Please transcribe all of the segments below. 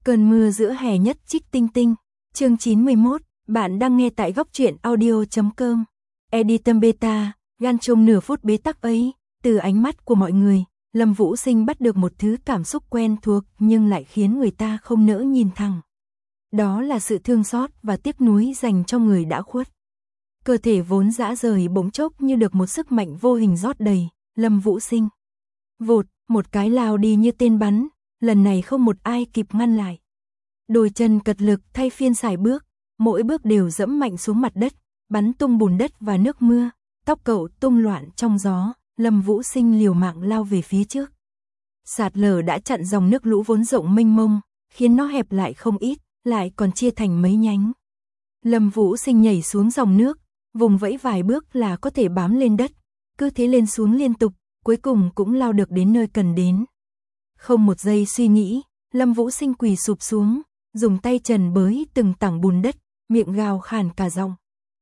Cơn mưa giữa hè nhất trích tinh tinh. Chương 91, bạn đang nghe tại góc truyện audio.com. Editor Beta, gan trong nửa phút bế tắc ấy, từ ánh mắt của mọi người, Lâm Vũ Sinh bắt được một thứ cảm xúc quen thuộc nhưng lại khiến người ta không nỡ nhìn thẳng. Đó là sự thương xót và tiếc nuối dành cho người đã khuất. Cơ thể vốn rã rời bỗng chốc như được một sức mạnh vô hình rót đầy, Lâm Vũ Sinh vụt, một cái lao đi như tên bắn, lần này không một ai kịp ngăn lại. Đôi chân cật lực thay phiên sải bước, mỗi bước đều dẫm mạnh xuống mặt đất, bắn tung bùn đất và nước mưa, tóc cậu tung loạn trong gió, Lâm Vũ Sinh liều mạng lao về phía trước. Sạt lở đã chặn dòng nước lũ vốn rộng mênh mông, khiến nó hẹp lại không ít, lại còn chia thành mấy nhánh. Lâm Vũ Sinh nhảy xuống dòng nước, vùng vẫy vài bước là có thể bám lên đất, cứ thế lên xuống liên tục, cuối cùng cũng lao được đến nơi cần đến. Không một giây suy nghĩ, Lâm Vũ Sinh quỳ sụp xuống, dùng tay trần bới từng tảng bùn đất, miệng gào khàn cả giọng.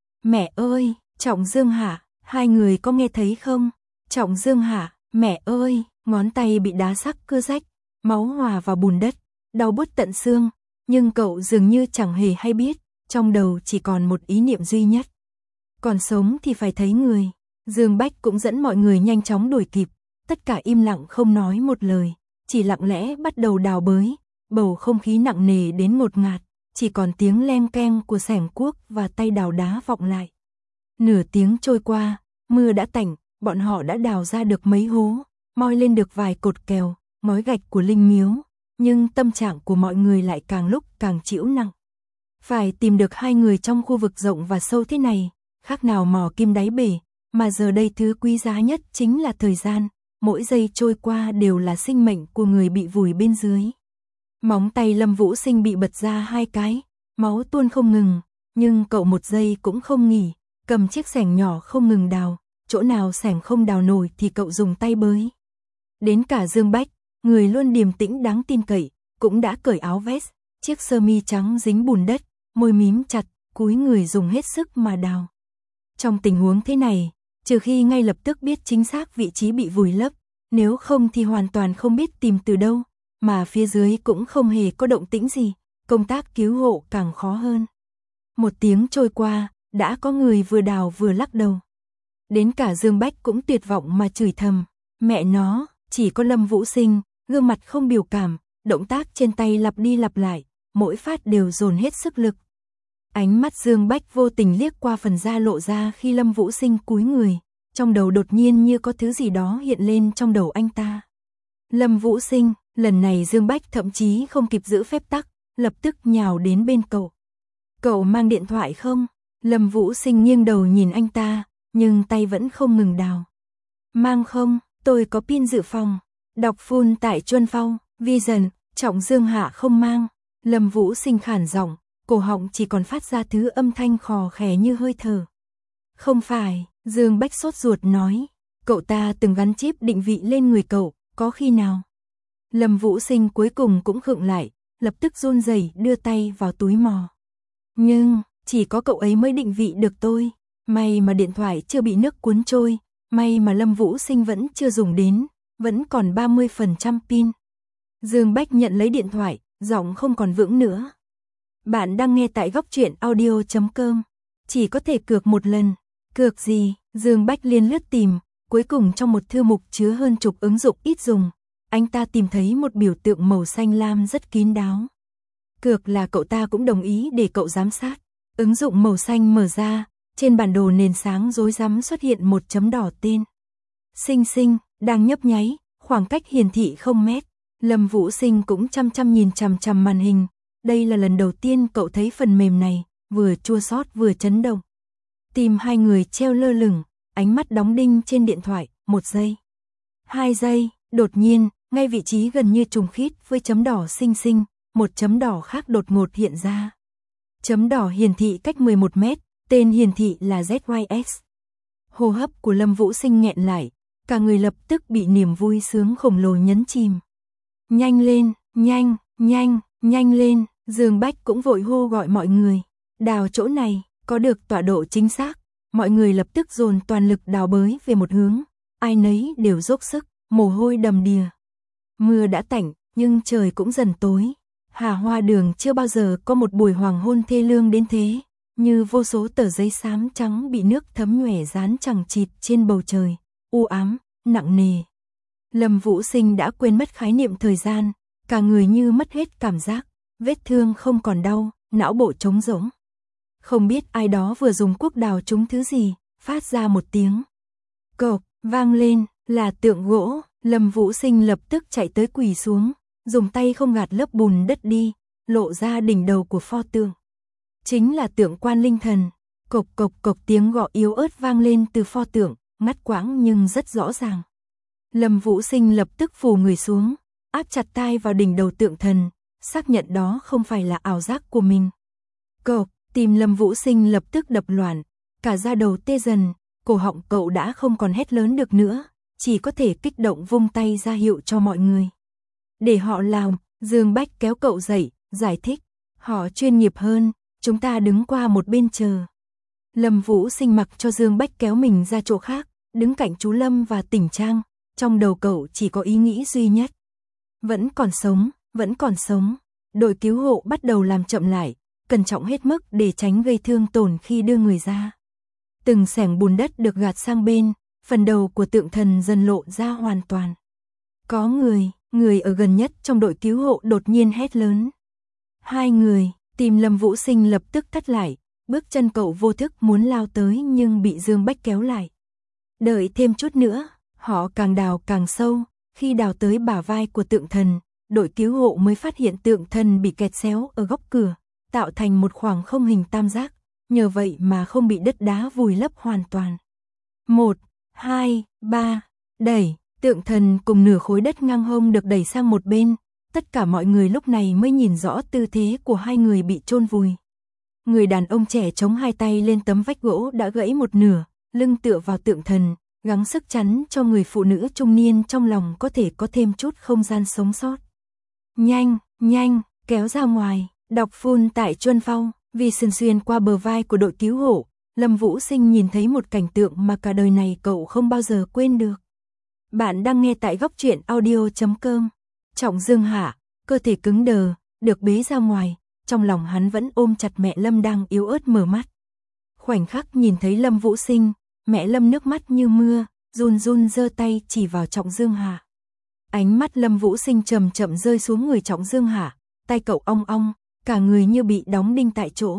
Mẹ ơi, Trọng Dương hả, hai người có nghe thấy không? Trọng Dương hả, mẹ ơi, ngón tay bị đá sắc cưa rách, máu hòa vào bùn đất, đau buốt tận xương, nhưng cậu dường như chẳng hề hay biết, trong đầu chỉ còn một ý niệm duy nhất. Còn sống thì phải thấy người. Dương Bách cũng dẫn mọi người nhanh chóng đuổi kịp, tất cả im lặng không nói một lời, chỉ lặng lẽ bắt đầu đào bới, bầu không khí nặng nề đến ngột ngạt, chỉ còn tiếng leng keng của xẻng cuốc và tay đào đá vọng lại. Nửa tiếng trôi qua, mưa đã tạnh, bọn họ đã đào ra được mấy hố, moi lên được vài cột kèo, ngói gạch của linh miếu, nhưng tâm trạng của mọi người lại càng lúc càng trĩu nặng. Phải tìm được hai người trong khu vực rộng và sâu thế này, khác nào mò kim đáy bể, mà giờ đây thứ quý giá nhất chính là thời gian, mỗi giây trôi qua đều là sinh mệnh của người bị vùi bên dưới. Móng tay Lâm Vũ Sinh bị bật ra hai cái, máu tuôn không ngừng, nhưng cậu một giây cũng không nghỉ, cầm chiếc xẻng nhỏ không ngừng đào, chỗ nào xẻng không đào nổi thì cậu dùng tay bới. Đến cả Dương Bách, người luôn điềm tĩnh đáng tin cậy, cũng đã cởi áo vest, chiếc sơ mi trắng dính bùn đất, môi mím chặt, cúi người dùng hết sức mà đào. Trong tình huống thế này, trừ khi ngay lập tức biết chính xác vị trí bị vùi lấp, nếu không thì hoàn toàn không biết tìm từ đâu, mà phía dưới cũng không hề có động tĩnh gì, công tác cứu hộ càng khó hơn. Một tiếng trôi qua, đã có người vừa đào vừa lắc đầu. Đến cả Dương Bách cũng tuyệt vọng mà chửi thầm, mẹ nó, chỉ có Lâm Vũ Sinh, gương mặt không biểu cảm, động tác trên tay lặp đi lặp lại, mỗi phát đều dồn hết sức lực. Ánh mắt Dương Bách vô tình liếc qua phần da lộ ra khi Lâm Vũ Sinh cúi người, trong đầu đột nhiên như có thứ gì đó hiện lên trong đầu anh ta. Lâm Vũ Sinh, lần này Dương Bách thậm chí không kịp giữ phép tắc, lập tức nhào đến bên cậu. Cậu mang điện thoại không? Lâm Vũ Sinh nghiêng đầu nhìn anh ta, nhưng tay vẫn không ngừng đào. Mang không, tôi có pin dự phòng. Đọc full tại Chuân Phong, Vision, Trọng Dương hạ không mang. Lâm Vũ Sinh khản giọng, cổ họng chỉ còn phát ra thứ âm thanh khò khè như hơi thở. Không phải, Dương Bách sốt ruột nói, cậu ta từng gắn chip định vị lên người cậu, có khi nào? Lâm Vũ Sinh cuối cùng cũng khựng lại, lập tức run rẩy đưa tay vào túi mò. Nhưng, chỉ có cậu ấy mới định vị được tôi, may mà điện thoại chưa bị nước cuốn trôi, may mà Lâm Vũ Sinh vẫn chưa dùng đến, vẫn còn 30% pin. Dương Bách nhận lấy điện thoại, giọng không còn vững nữa. Bạn đang nghe tại góc truyện audio.com, chỉ có thể cược một lần. Cược gì? Dương Bách liên lướt tìm, cuối cùng trong một thư mục chứa hơn chục ứng dụng ít dùng, anh ta tìm thấy một biểu tượng màu xanh lam rất kín đáo. Cược là cậu ta cũng đồng ý để cậu giám sát. Ứng dụng màu xanh mở ra, trên bản đồ nền sáng rối rắm xuất hiện một chấm đỏ tên. Sinh Sinh, đang nhấp nháy, khoảng cách hiển thị 0 mét. Lâm Vũ Sinh cũng chăm nhìn chằm màn hình. Đây là lần đầu tiên cậu thấy phần mềm này, vừa chua xót vừa chấn động. Tim hai người treo lơ lửng, ánh mắt đóng đinh trên điện thoại, 1 giây. 2 giây, đột nhiên, ngay vị trí gần như trùng khít với chấm đỏ Sinh Sinh, một chấm đỏ khác đột ngột hiện ra. Chấm đỏ hiển thị cách 11 mét, tên hiển thị là ZYX. Hô hấp của Lâm Vũ Sinh nghẹn lại, cả người lập tức bị niềm vui sướng khổng lồ nhấn chìm. Nhanh lên, nhanh lên, Dương Bách cũng vội hô gọi mọi người. Đào chỗ này, có được tọa độ chính xác, mọi người lập tức dồn toàn lực đào bới về một hướng, ai nấy đều dốc sức, mồ hôi đầm đìa. Mưa đã tạnh, nhưng trời cũng dần tối. Hà Hoa Đường chưa bao giờ có một buổi hoàng hôn thê lương đến thế, như vô số tờ giấy xám trắng bị nước thấm nhoẻn dán chằng chịt trên bầu trời, u ám, nặng nề. Lâm Vũ Sinh đã quên mất khái niệm thời gian, cả người như mất hết cảm giác, vết thương không còn đau, não bộ trống rỗng. Không biết ai đó vừa dùng cuốc đào trúng thứ gì, phát ra một tiếng cộp vang lên, là tượng gỗ. Lâm Vũ Sinh lập tức chạy tới quỳ xuống, dùng tay không gạt lớp bùn đất đi, lộ ra đỉnh đầu của pho tượng. Chính là tượng Quan Linh Thần. Cộc cộc cộc tiếng gõ yếu ớt vang lên từ pho tượng, ngắt quãng nhưng rất rõ ràng. Lâm Vũ Sinh lập tức phủ người xuống, áp chặt tai vào đỉnh đầu tượng thần, xác nhận đó không phải là ảo giác của mình. Cộc, tim Lâm Vũ Sinh lập tức đập loạn, cả da đầu tê dần, cổ họng cậu đã không còn hét lớn được nữa, chỉ có thể kích động vung tay ra hiệu cho mọi người. Để họ làm, Dương Bách kéo cậu dậy, giải thích, họ chuyên nghiệp hơn, chúng ta đứng qua một bên chờ. Lâm Vũ Sinh mặc cho Dương Bách kéo mình ra chỗ khác, đứng cạnh chú Lâm và Tỉnh Trang, trong đầu cậu chỉ có ý nghĩ duy nhất. Vẫn còn sống, vẫn còn sống. Đội cứu hộ bắt đầu làm chậm lại, cẩn trọng hết mức để tránh gây thương tổn khi đưa người ra. Từng xẻng bùn đất được gạt sang bên, phần đầu của tượng thần dần lộ ra hoàn toàn. Có người ở gần nhất trong đội cứu hộ đột nhiên hét lớn. Hai người, tim Lâm Vũ Sinh lập tức thắt lại, bước chân cậu vô thức muốn lao tới nhưng bị Dương Bách kéo lại. Đợi thêm chút nữa, họ càng đào càng sâu, khi đào tới bả vai của tượng thần, đội cứu hộ mới phát hiện tượng thần bị kẹt xéo ở góc cửa, tạo thành một khoảng không hình tam giác, nhờ vậy mà không bị đất đá vùi lấp hoàn toàn. 1, 2, 3, đẩy, tượng thần cùng nửa khối đất ngang hông được đẩy sang một bên, tất cả mọi người lúc này mới nhìn rõ tư thế của hai người bị chôn vùi. Người đàn ông trẻ chống hai tay lên tấm vách gỗ đã gãy một nửa, lưng tựa vào tượng thần, gắng sức chắn cho người phụ nữ trung niên trong lòng có thể có thêm chút không gian sống sót. Nhanh, nhanh, kéo ra ngoài, đọc phun tại Chuân Phao, vì xuyên qua bờ vai của đội cứu hộ, Lâm Vũ Sinh nhìn thấy một cảnh tượng mà cả đời này cậu không bao giờ quên được. Bạn đang nghe tại góc truyện audio.com. Trọng Dương Hạ, cơ thể cứng đờ, được bế ra ngoài, trong lòng hắn vẫn ôm chặt mẹ Lâm đang yếu ớt mở mắt. Khoảnh khắc nhìn thấy Lâm Vũ Sinh, mẹ Lâm nước mắt như mưa, run run giơ tay chỉ vào Trọng Dương Hạ. Ánh mắt Lâm Vũ Sinh chậm chậm rơi xuống người Trọng Dương Hạ, tay cậu ong ong, cả người như bị đóng đinh tại chỗ.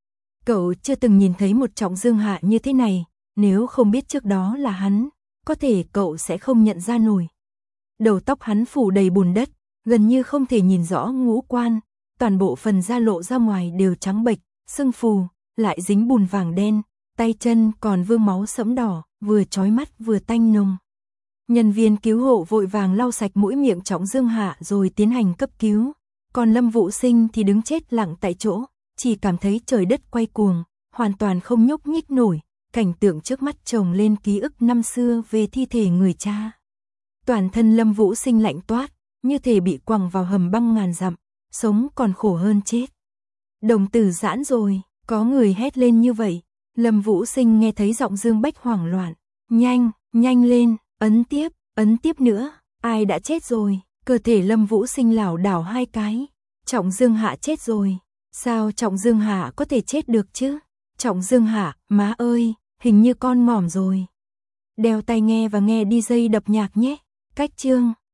Cậu chưa từng nhìn thấy một Trọng Dương Hạ như thế này, nếu không biết trước đó là hắn, có thể cậu sẽ không nhận ra nổi. Đầu tóc hắn phủ đầy bùn đất, gần như không thể nhìn rõ ngũ quan, toàn bộ phần da lộ ra ngoài đều trắng bệch, sưng phù, lại dính bùn vàng đen, tay chân còn vương máu sẫm đỏ, vừa chói mắt vừa tanh nồng. Nhân viên cứu hộ vội vàng lau sạch mũi miệng Trọng Dương Hạ rồi tiến hành cấp cứu, còn Lâm Vũ Sinh thì đứng chết lặng tại chỗ, chỉ cảm thấy trời đất quay cuồng, hoàn toàn không nhúc nhích nổi, cảnh tượng trước mắt chồng lên ký ức năm xưa về thi thể người cha. Toàn thân Lâm Vũ Sinh lạnh toát, như thể bị quẳng vào hầm băng ngàn dặm, sống còn khổ hơn chết. Đồng tử giãn rồi, có người hét lên như vậy. Lâm Vũ Sinh nghe thấy giọng Dương Bách hoảng loạn. Nhanh, nhanh lên, ấn tiếp nữa, ai đã chết rồi. Cơ thể Lâm Vũ Sinh lảo đảo hai cái. Trọng Dương Hạ chết rồi. Sao Trọng Dương Hạ có thể chết được chứ? Trọng Dương Hạ, má ơi, hình như con mỏm rồi. Đeo tai nghe và nghe DJ đập nhạc nhé. Cách chương